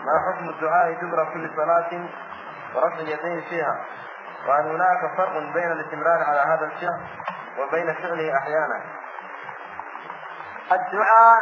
ما حكم الدعاء دبر كل صلاة ورفع اليدين فيها؟ وهل هناك فرق بين الاستمرار على هذا الفعل وبين فعله أحيانا؟ الدعاء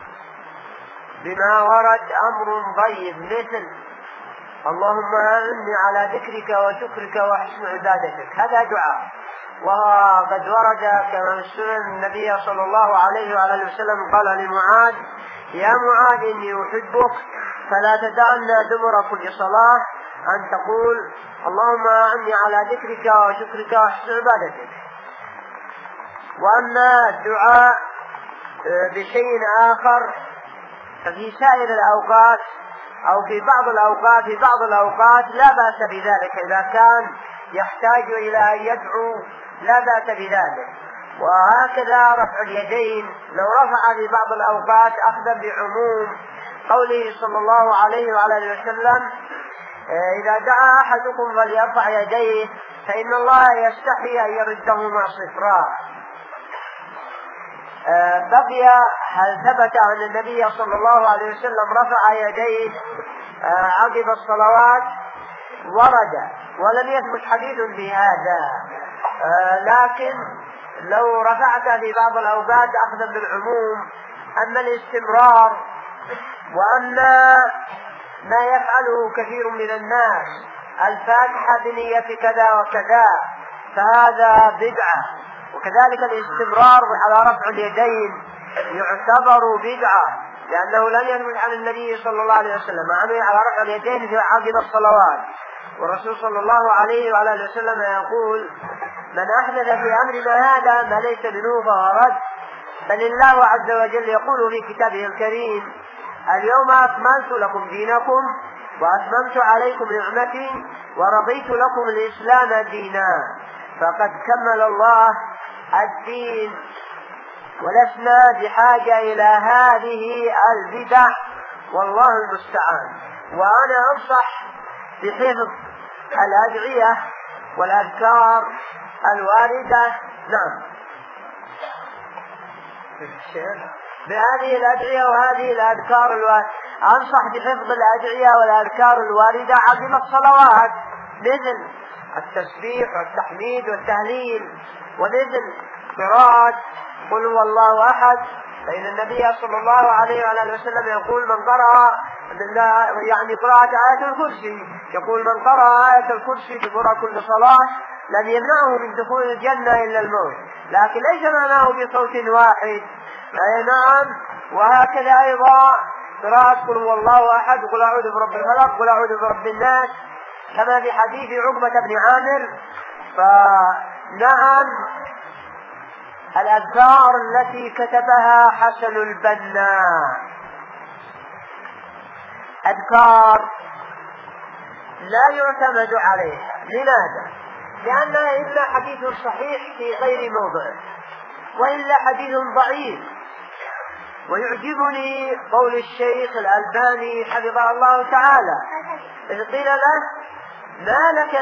بما ورد أمر طيب، مثل اللهم أعني على ذكرك وشكرك وحسن عبادتك، هذا دعاء، وقد ورد كما في النبي صلى الله عليه وعلى وسلم قال لمعاذ: يا معاذ إني أحبك فلا تدعنا دبر كل صلاة أن تقول اللهم أعني على ذكرك وشكرك وحسن عبادتك. وأما الدعاء بشيء آخر ففي سائر الأوقات أو في بعض الأوقات لا بأس بذلك، إذا كان يحتاج إلى أن يدعو لا بأس بذلك. وهكذا رفع اليدين لو رفع في بعض الأوقات أخذا بعموم قوله صلى الله عليه وعلى وسلم: إذا دعا أحدكم فليرفع يديه فإن الله يستحي أن يردهما صفرا. بقي هل ثبت أن النبي صلى الله عليه وسلم رفع يديه عقب الصلوات؟ ورد ولم يثبت حديث بهذا، لكن لو رفعت في بعض الأوقات أخذا بالعموم. أما الاستمرار وأما ما يفعله كثير من الناس الفاتحة بنية كذا وكذا فهذا بدعة، وكذلك الاستمرار على رفع اليدين يعتبر بدعة، لأنه لم يثبت عن النبي صلى الله عليه وسلم على رفع اليدين في عقب الصلوات. والرسول صلى الله عليه وعلى وسلم يقول: من أحدث في أمرنا هذا ما ليس منه فهو رد. بل الله عز وجل يقول في كتابه الكريم: اليوم أكملت لكم دينكم وأتممت عليكم نعمتي ورضيت لكم الإسلام دينا. فقد كمل الله الدين، ولسنا بحاجة إلى هذه البدع، والله المستعان. وأنا أنصح بحفظ الأدعية والأذكار الواردة بهذه الأدعية وهذه الأذكار أنصح بحفظ الأدعية والأذكار الواردة عقب الصلوات، مثل التسبيح والتحميد والتهليل، ومثل قراءة قل هو الله أحد، فإن النبي صلى الله عليه وعلى وسلم يقول: من قرأ قراءة آية الكرسي، يقول: من قرأ آية الكرسي دبر كل صلاة لم يمنعه من دخول الجنة إلا الموت. لكن ليس معناه بصوت واحد، نعم. وهكذا أيضا قراءة قل هو الله أحد، قل أعوذ برب الفلق، قل أعوذ برب الناس، كما في حديث عقبة بن عامر. فنعم الأذكار التي كتبها حسن البنا أذكار لا يعتمد عليها. لماذا؟ لأنها إلا حديث صحيح في غير موضع، وإلا حديث ضعيف. ويعجبني قول الشيخ الألباني حفظه الله تعالى إذ قيل له: ما لك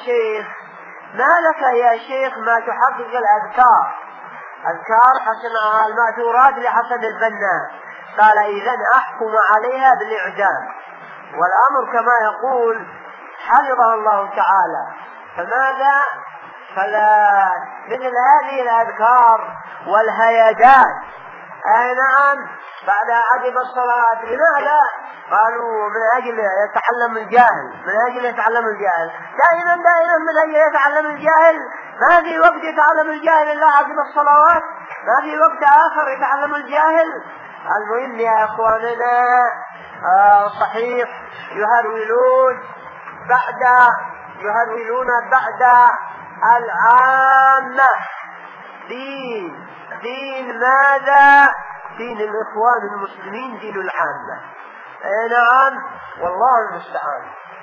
يا شيخ ما تحقق الأذكار حسن المأثورات لحسن البنا؟ قال: إذن أحكم عليها بالإعدام. والأمر كما يقول حفظه الله تعالى. فماذا؟ فلا مثل هذه الأذكار والهيادات نعم بعد عقب الصلاة. لماذا؟ قالوا: من أجل يتعلم الجاهل. دائما من أجل يتعلم الجاهل. ما في وقت يتعلم الجاهل إلا عقب الصلوات، ما في وقت آخر يتعلم الجاهل. المهم يا أخواننا صحيح يهرولون بعد العامة دين ماذا؟ دين الإخوان المسلمين، دين العامة. نعم والله المستعان.